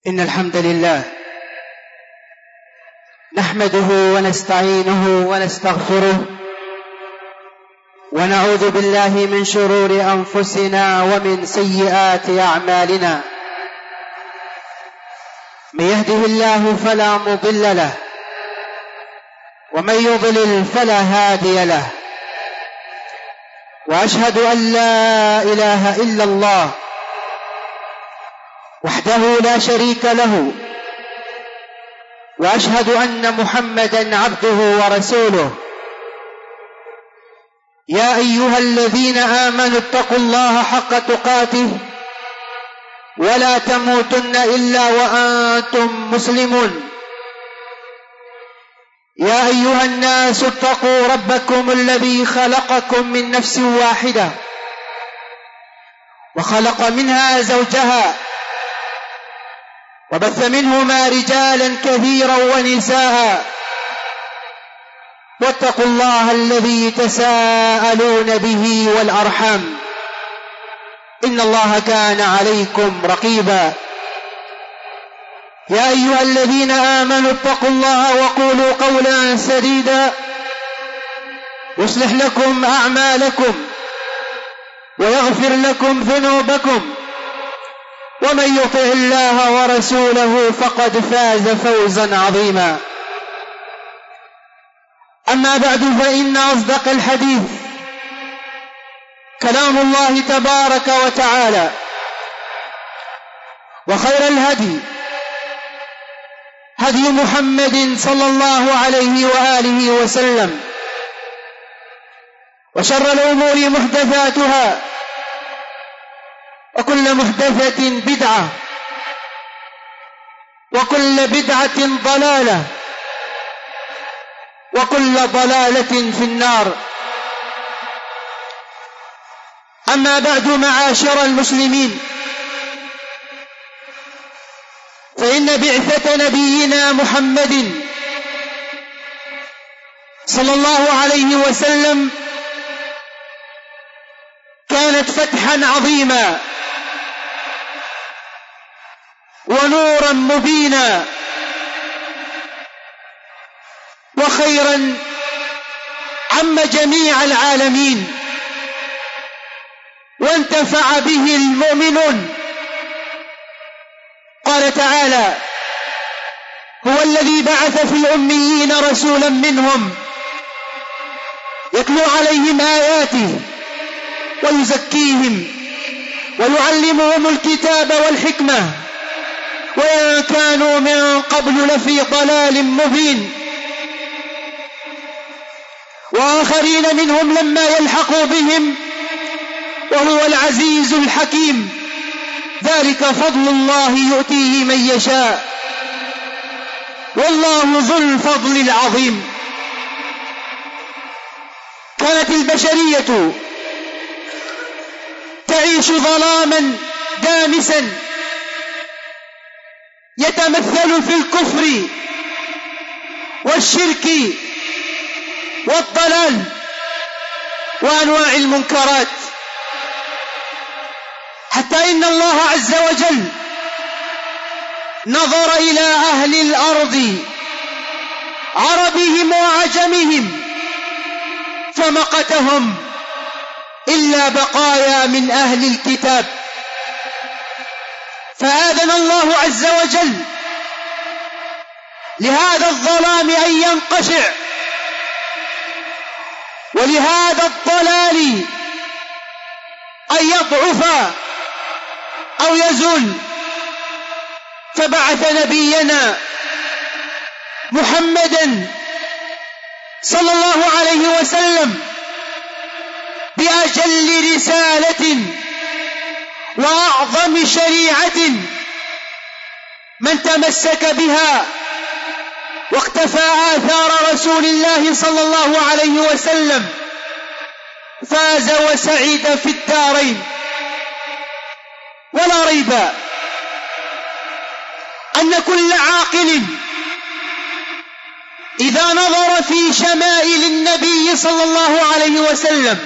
إن الحمد لله نحمده ونستعينه ونستغفره ونعوذ بالله من شرور أنفسنا ومن سيئات أعمالنا. من يهده الله فلا مضل له ومن يضلل فلا هادي له، وأشهد أن لا إله إلا الله وحده لا شريك له، وأشهد أن محمدا عبده ورسوله. يا أيها الذين آمنوا اتقوا الله حق تقاته ولا تموتن إلا وأنتم مسلمون. يا أيها الناس اتقوا ربكم الذي خلقكم من نفس واحدة وخلق منها زوجها وبث منهما رجالا كثيرا ونساء، واتقوا الله الذي تساءلون به والأرحام إن الله كان عليكم رقيبا. يا أيها الذين آمنوا اتقوا الله وقولوا قولا سديدا يصلح لكم أعمالكم ويغفر لكم ذنوبكم، ومن يطع الله ورسوله فقد فاز فوزا عظيما. أما بعد، فإن أصدق الحديث كلام الله تبارك وتعالى، وخير الهدي هدي محمد صلى الله عليه وآله وسلم، وشر الأمور محدثاتها، وكل محدثة بدعة، وكل بدعة ضلالة، وكل ضلالة في النار. أما بعد، معاشر المسلمين، فإن بعثة نبينا محمد صلى الله عليه وسلم كانت فتحا عظيما ونورا مبينا وخيرا عم جميع العالمين، وانتفع به المؤمنون. قال تعالى: هو الذي بعث في الأميين رسولا منهم يتلو عليهم آياته ويزكيهم ويعلمهم الكتاب والحكمة وإن كانوا من قبل لفي ضلال مبين، وآخرين منهم لما يلحقوا بهم وهو العزيز الحكيم. ذلك فضل الله يؤتيه من يشاء والله ذو الفضل العظيم. كانت البشرية تعيش ظلاما دامسا يتمثل في الكفر والشرك والضلال وأنواع المنكرات، حتى إن الله عز وجل نظر إلى أهل الأرض عربهم وعجمهم فمقتهم إلا بقايا من أهل الكتاب، فآذن الله عز وجل لهذا الظلام أن ينقشع ولهذا الضلال أن يضعف أو يزول، فبعث نبينا محمدا صلى الله عليه وسلم بأجل رسالة وأعظم شريعة من تمسك بها واقتفى آثار رسول الله صلى الله عليه وسلم فاز وسعيد في الدارين. ولا ريب أن كل عاقل إذا نظر في شمائل النبي صلى الله عليه وسلم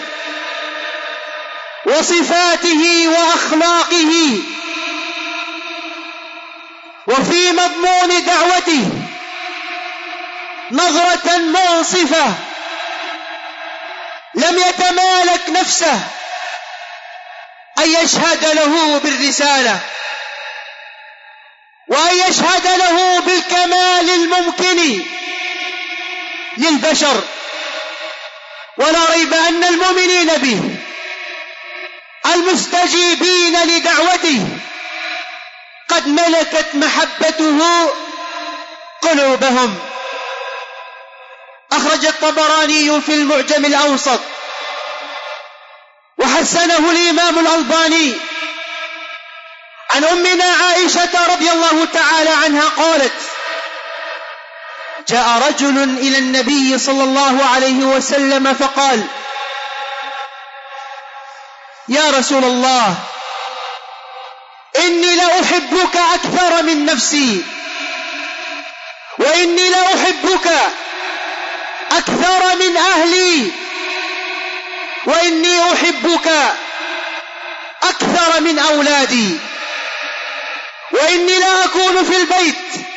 وصفاته وأخلاقه وفي مضمون دعوته نظرة منصفة، لم يتمالك نفسه أن يشهد له بالرسالة وأن يشهد له بالكمال الممكن للبشر، ولا ريب أن المؤمنين به المستجيبين لدعوته قد ملكت محبته قلوبهم. أخرج الطبراني في المعجم الأوسط وحسنه الإمام الألباني عن أمنا عائشة رضي الله تعالى عنها قالت: جاء رجل إلى النبي صلى الله عليه وسلم فقال: يا رسول الله، إني لأحبك أكثر من نفسي، وإني لأحبك أكثر من أهلي، وإني أحبك أكثر من أولادي، وإني لا أكون في البيت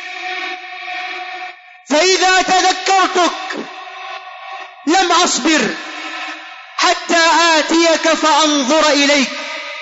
فإذا تذكرتك لم أصبر حتى آتيك فأنظر إليك،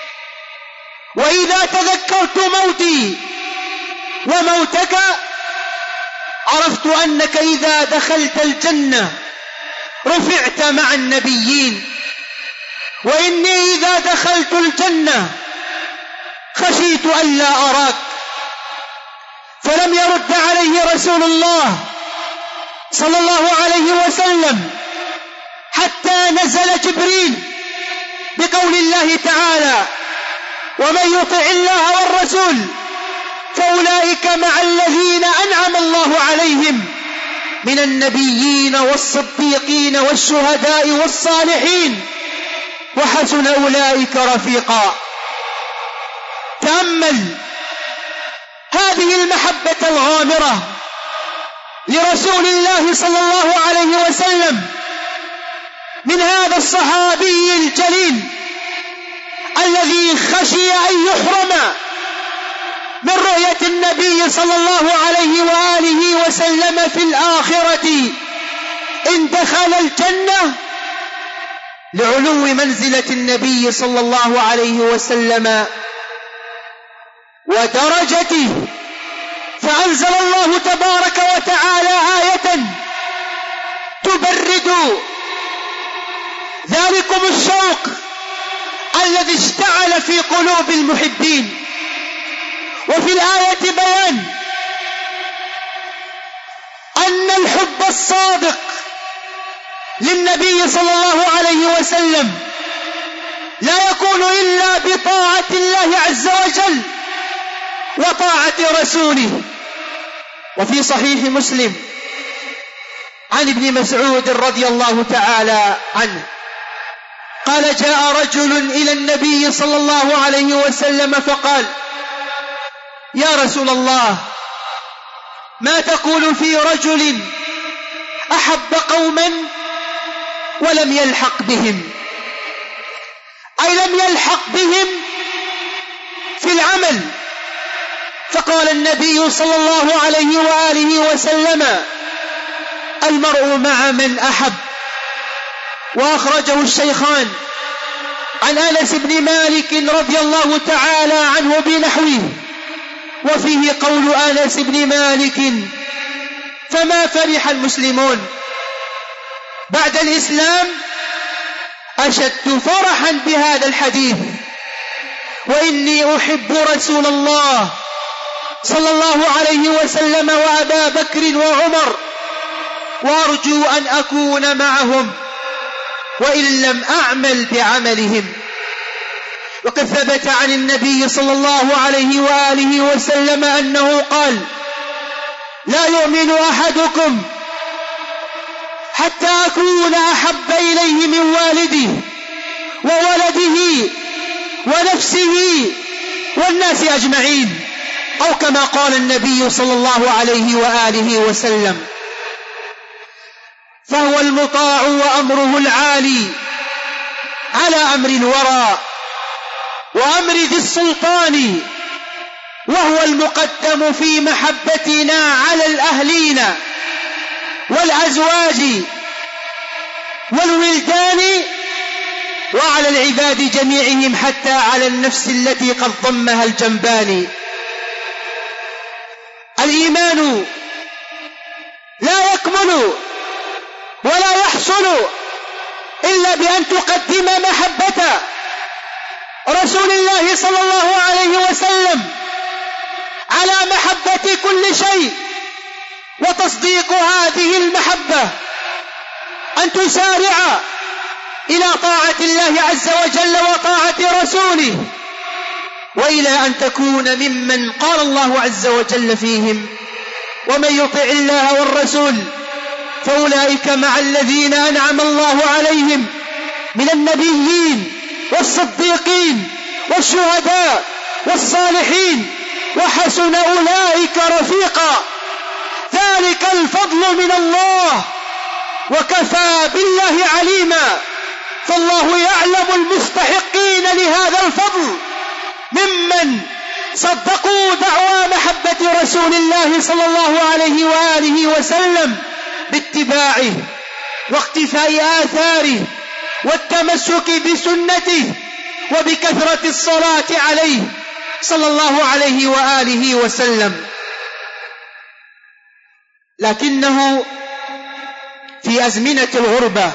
وإذا تذكرت موتي وموتك عرفت أنك إذا دخلت الجنة رفعت مع النبيين، وإني إذا دخلت الجنة خشيت ألا أراك. فلم يرد عليه رسول الله صلى الله عليه وسلم حتى نزل جبريل بقول الله تعالى: ومن يطع الله والرسول فأولئك مع الذين أنعم الله عليهم من النبيين والصديقين والشهداء والصالحين وحسن أولئك رفيقا. تأمل هذه المحبة الغامرة لرسول الله صلى الله عليه وسلم من هذا الصحابي الجليل الذي خشي أن يحرم من رؤية النبي صلى الله عليه وآله وسلم في الآخرة إن دخل الجنة لعلو منزلة النبي صلى الله عليه وسلم ودرجته. فأنزل الله تبارك وتعالى آية تبرد ذلكم الشوق الذي اشتعل في قلوب المحبين. وفي الآية بيان أن الحب الصادق للنبي صلى الله عليه وسلم لا يكون إلا بطاعة الله عز وجل وطاعة رسوله. وفي صحيح مسلم عن ابن مسعود رضي الله تعالى عنه قال: جاء رجل إلى النبي صلى الله عليه وسلم فقال: يا رسول الله، ما تقول في رجل أحب قوما ولم يلحق بهم، أي لم يلحق بهم في العمل؟ فقال النبي صلى الله عليه وآله وسلم: المرء مع من أحب. وأخرجه الشيخان عن أنس بن مالك رضي الله تعالى عنه بنحوه، وفيه قول أنس بن مالك: فما فرح المسلمون بعد الإسلام أشد فرحا بهذا الحديث، وإني أحب رسول الله صلى الله عليه وسلم وأبا بكر وعمر، وأرجو أن أكون معهم وإن لم أعمل بعملهم. وقد ثبت عن النبي صلى الله عليه وآله وسلم أنه قال: لا يؤمن أحدكم حتى أكون أحب إليه من والده وولده ونفسه والناس أجمعين، أو كما قال النبي صلى الله عليه وآله وسلم. فهو المطاع وأمره العالي على أمر الورى وأمر ذي السلطان، وهو المقدم في محبتنا على الأهلين والأزواج والولدان وعلى العباد جميعهم حتى على النفس التي قد ضمها الجنبان. الإيمان لا يكمل ولا يحصل إلا بأن تقدم محبة رسول الله صلى الله عليه وسلم على محبة كل شيء، وتصديق هذه المحبة أن تسارع إلى طاعة الله عز وجل وطاعة رسوله، وإلى أن تكون ممن قال الله عز وجل فيهم: ومن يطع الله والرسول فأولئك مع الذين أنعم الله عليهم من النبيين والصديقين والشهداء والصالحين وحسن أولئك رفيقا، ذلك الفضل من الله وكفى بالله عليما. فالله يعلم المستحقين لهذا الفضل ممن صدقوا دعوى محبة رسول الله صلى الله عليه وآله وسلم باتباعه واقتفاء آثاره والتمسك بسنته وبكثرة الصلاة عليه صلى الله عليه وآله وسلم. لكنه في أزمنة الغربة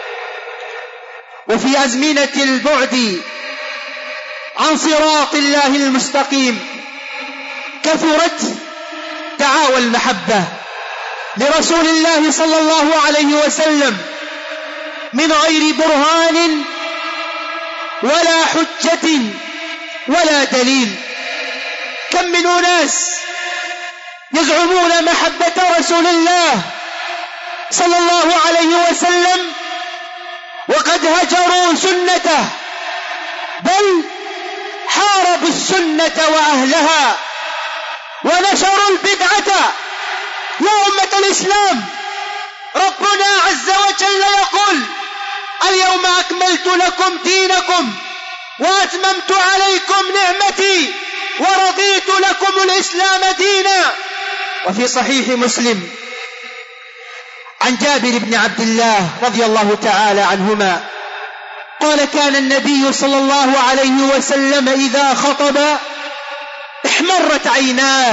وفي أزمنة البعد عن صراط الله المستقيم كثرت دعاوى المحبة لرسول الله صلى الله عليه وسلم من غير برهان ولا حجة ولا دليل. كم من أناس يزعمون محبة رسول الله صلى الله عليه وسلم وقد هجروا سنته، بل حاربوا السنة وأهلها ونشروا البدعة. يا أمة الإسلام، ربنا عز وجل يقول: اليوم أكملت لكم دينكم وأتممت عليكم نعمتي ورضيت لكم الإسلام دينا. وفي صحيح مسلم عن جابر بن عبد الله رضي الله تعالى عنهما قال: كان النبي صلى الله عليه وسلم إذا خطب احمرت عيناه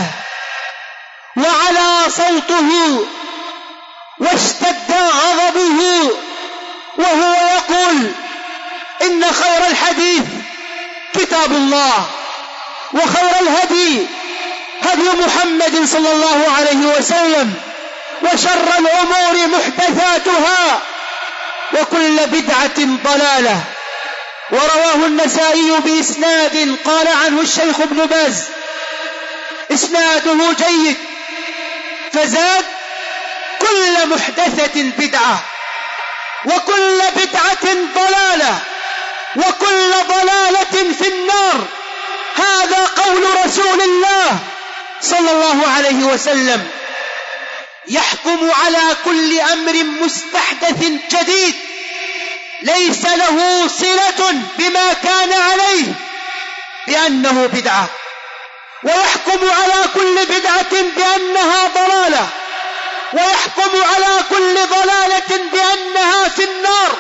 وعلى صوته واشتد غضبه وهو يقول: إن خير الحديث كتاب الله، وخير الهدي هدي محمد صلى الله عليه وسلم، وشر الأمور محدثاتها، وكل بدعة ضلالة. ورواه النسائي بإسناد قال عنه الشيخ ابن باز إسناده جيد، فزاد: كل محدثة بدعة، وكل بدعة ضلالة، وكل ضلالة في النار. هذا قول رسول الله صلى الله عليه وسلم، يحكم على كل أمر مستحدث جديد ليس له صلة بما كان عليه بأنه بدعة، ويحكم على كل بدعة بأنها ضلالة، ويحكم على كل ضلالة بأنها في النار.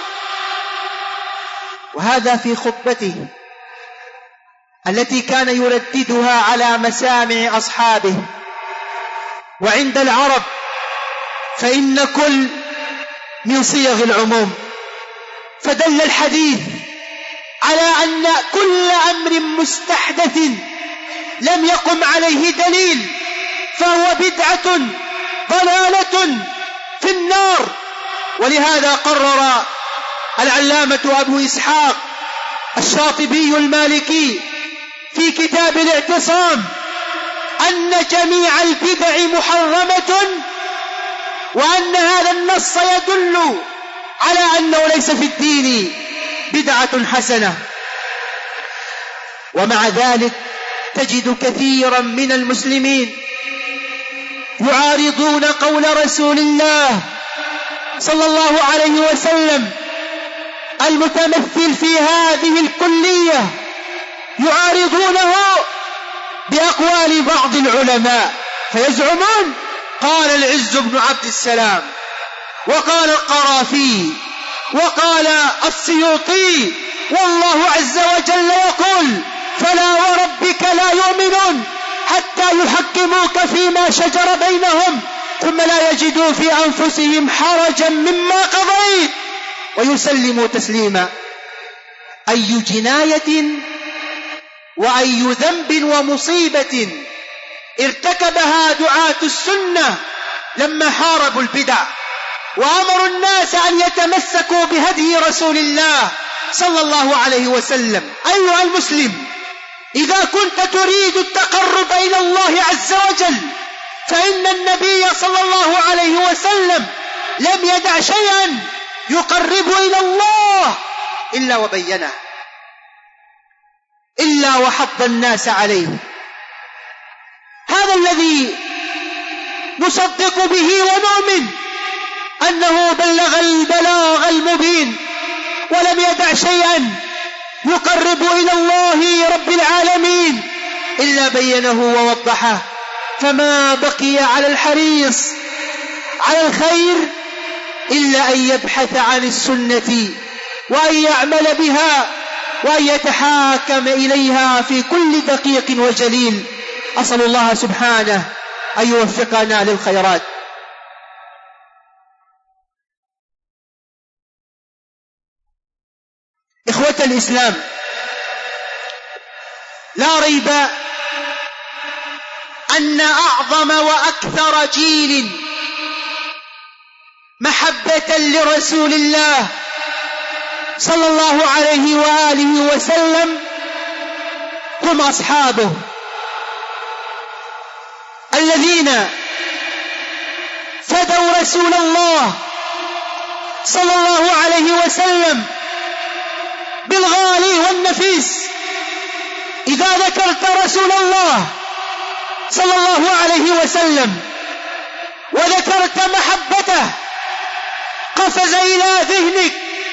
وهذا في خطبته التي كان يرددها على مسامع أصحابه. وعند العرب فإن كل من صيغ العموم، فدل الحديث على أن كل أمر مستحدث لم يقم عليه دليل فهو بدعة ضلالة في النار. ولهذا قرر العلامة أبو إسحاق الشاطبي المالكي في كتاب الاعتصام أن جميع البدع محرمة، وأن هذا النص يدل على أنه ليس في الدين بدعة حسنة. ومع ذلك تجد كثيرا من المسلمين يعارضون قول رسول الله صلى الله عليه وسلم المتمثل في هذه الكلية، يعارضونه بأقوال بعض العلماء فيزعمون قال العز بن عبد السلام وقال القرافي وقال السيوطي، والله عز وجل يقول فلا وربك لا يؤمنون حتى يحكموك فيما شجر بينهم ثم لا يجدوا في أنفسهم حرجا مما قضيت ويسلموا تسليما. أي جناية وأي ذنب ومصيبة ارتكبها دعاة السنة لما حاربوا البدع وأمروا الناس أن يتمسكوا بهدي رسول الله صلى الله عليه وسلم. أيها المسلم، إذا كنت تريد التقرب إلى الله عز وجل فإن النبي صلى الله عليه وسلم لم يدع شيئا يقرب إلى الله إلا وبينه، إلا وحض الناس عليه. هذا الذي نصدق به ونؤمن أنه بلغ البلاغ المبين ولم يدع شيئا يقرب إلى الله رب العالمين إلا بينه ووضحه، فما بقي على الحريص على الخير إلا أن يبحث عن السنة وأن يعمل بها وأن يتحاكم إليها في كل دقيق وجليل. أسأل الله سبحانه أن يوفقنا للخيرات. إخوة الإسلام، لا ريب أن أعظم وأكثر جيل محبة لرسول الله صلى الله عليه وآله وسلم هم أصحابه الذين فدوا رسول الله صلى الله عليه وسلم بالغالي والنفيس. إذا ذكرت رسول الله صلى الله عليه وسلم وذكرت محبته قفز إلى ذهنك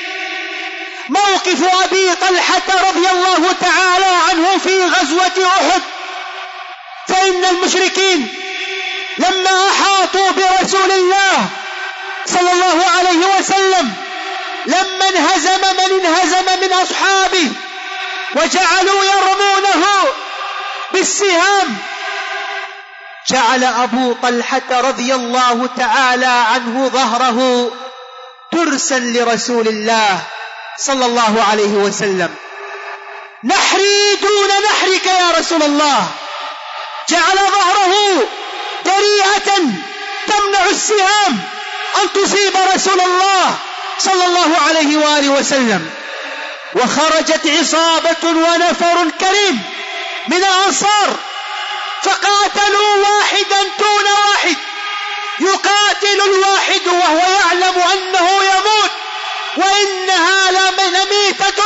موقف أبي طلحة رضي الله تعالى عنه في غزوة أحد، فإن المشركين لما أحاطوا برسول الله صلى الله عليه وسلم لما انهزم من انهزم من أصحابه وجعلوا يرمونه بالسهام، جعل أبو طلحة رضي الله تعالى عنه ظهره ترسا لرسول الله صلى الله عليه وسلم. نحري دون نحرك يا رسول الله، جعل ظهره طريقة تمنع السهام أن تصيب رسول الله صلى الله عليه وآله وسلم. وخرجت عصابة ونفر كريم من الأنصار فقاتلوا واحدا دون واحد، يقاتل الواحد وهو يعلم أنه يموت وإنها لميتة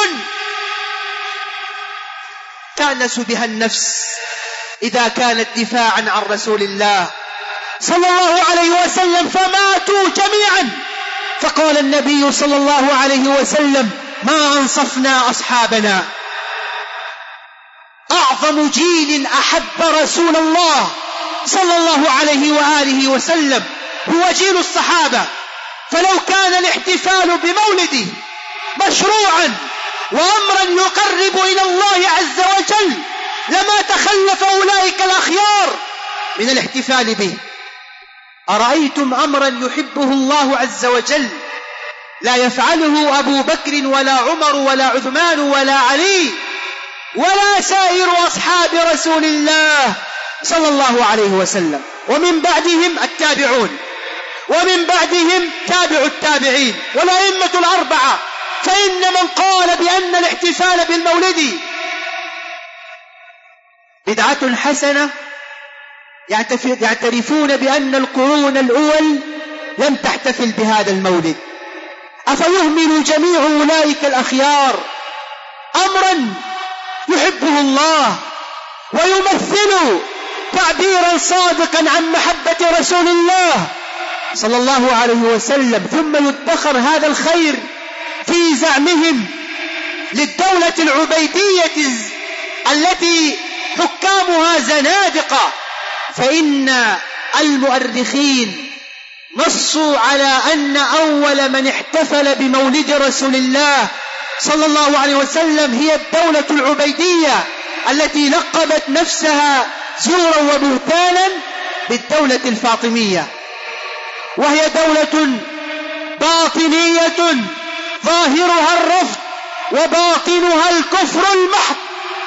تأنس بها النفس إذا كانت دفاعا عن رسول الله صلى الله عليه وسلم، فماتوا جميعا. فقال النبي صلى الله عليه وسلم: ما أنصفنا أصحابنا. أعظم جيل أحب رسول الله صلى الله عليه وآله وسلم هو جيل الصحابة. فلو كان الاحتفال بمولده مشروعا وأمرا يقرب إلى الله عز وجل لما تخلف أولئك الأخيار من الاحتفال به. أرأيتم أمرا يحبه الله عز وجل لا يفعله أبو بكر ولا عمر ولا عثمان ولا علي ولا سائر أصحاب رسول الله صلى الله عليه وسلم، ومن بعدهم التابعون، ومن بعدهم تابع التابعين والأئمة الأربعة. فإن من قال بأن الاحتفال بالمولد بدعة حسنة يعترفون بأن القرون الأول لم تحتفل بهذا المولد. أفيهمل جميع أولئك الأخيار أمرا يحبه الله ويمثل تعبيرا صادقا عن محبة رسول الله صلى الله عليه وسلم، ثم يدخر هذا الخير في زعمهم للدولة العبيدية التي حكامها زنادقة. فإن المؤرخين نصوا على أن أول من احتفل بمولد رسول الله صلى الله عليه وسلم هي الدولة العبيدية التي لقبت نفسها زورا وبهتانا بالدولة الفاطمية، وهي دولة باطنية ظاهرها الرفض وباطنها الكفر المحض.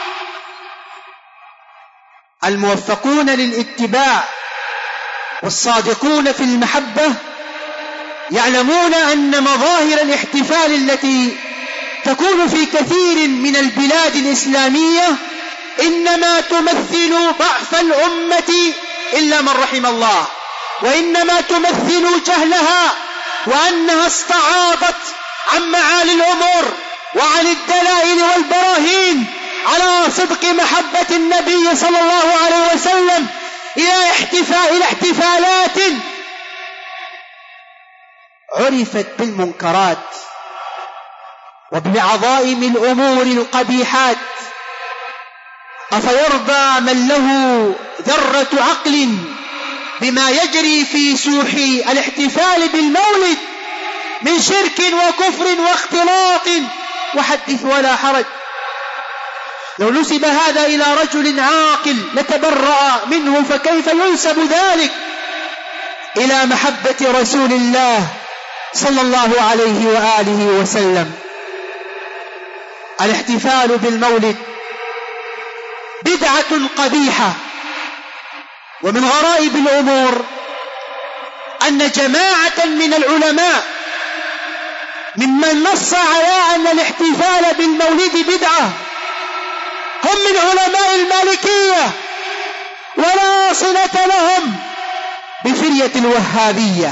الموفقون للاتباع والصادقون في المحبة يعلمون أن مظاهر الاحتفال التي تكون في كثير من البلاد الإسلامية إنما تمثل ضعف الأمة إلا من رحم الله، وإنما تمثل جهلها، وأنها استعاضت عن معالي الأمور وعن الدلائل والبراهين على صدق محبة النبي صلى الله عليه وسلم إلى احتفالات عرفت بالمنكرات وبعظائم الأمور القبيحات. أفيرضى من له ذرة عقل بما يجري في سوح الاحتفال بالمولد من شرك وكفر واختلاط؟ وحدث ولا حرج. لو نسب هذا إلى رجل عاقل لتبرأ منه، فكيف ينسب ذلك إلى محبة رسول الله صلى الله عليه وآله وسلم؟ الاحتفال بالمولد بدعة قبيحة. ومن غرائب الأمور أن جماعة من العلماء ممن نص على أن الاحتفال بالمولد بدعة هم من علماء المالكية، ولا صلة لهم بفرية الوهابية.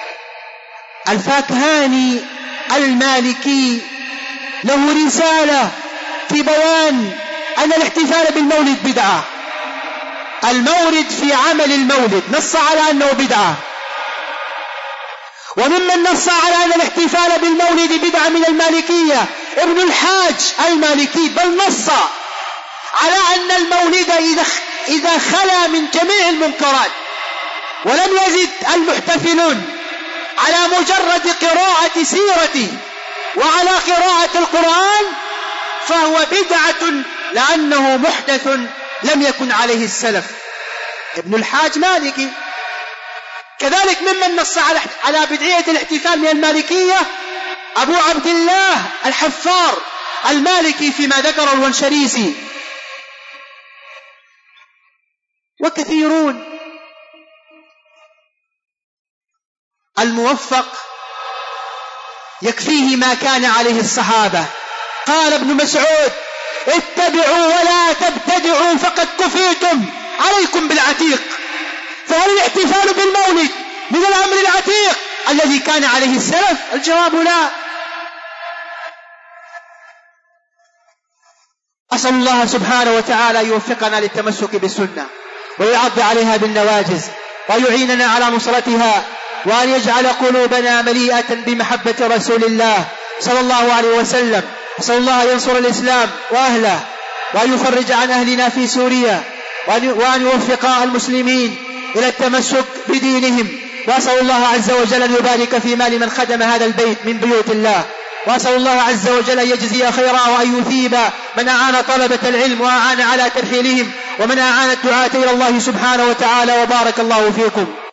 الفاكهاني المالكي له رسالة في بيان أن الاحتفال بالمولد بدعة. المورد في عمل المولد نص على أنه بدعة، وممن نص على أن الاحتفال بالمولد بدعة من المالكية ابن الحاج المالكي، بل نص على أن المولد إذا خلا من جميع المنكرات ولم يزد المحتفلون على مجرد قراءة سيرته وعلى قراءة القرآن فهو بدعة لأنه محدث لم يكن عليه السلف. ابن الحاج مالكي. كذلك ممن نص على بدعية الاحتفال من المالكية أبو عبد الله الحفار المالكي فيما ذكر الونشريسي. وكثيرون. الموفق يكفيه ما كان عليه الصحابة. قال ابن مسعود: اتبعوا ولا تبتدعوا فقد كفيتم، عليكم بالعتيق. فهل الاحتفال بالمولد من الأمر العتيق الذي كان عليه السلف؟ الجواب لا. أسأل الله سبحانه وتعالى أن يوفقنا للتمسك بالسنة ويعض عليها بالنواجز ويعيننا على نصرتها، وأن يجعل قلوبنا مليئة بمحبة رسول الله صلى الله عليه وسلم. أسأل الله أن ينصر الإسلام وأهله، وأن يفرج عن أهلنا في سوريا، وأن يوفق المسلمين إلى التمسك بدينهم. وأسأل الله عز وجل أن يبارك في مال من خدم هذا البيت من بيوت الله، وأسأل الله عز وجل أن يجزي خيرا وأن يثيب من أعان طلبة العلم وأعان على ترحيلهم ومن أعان الدعاة إلى الله سبحانه وتعالى. وبارك الله فيكم.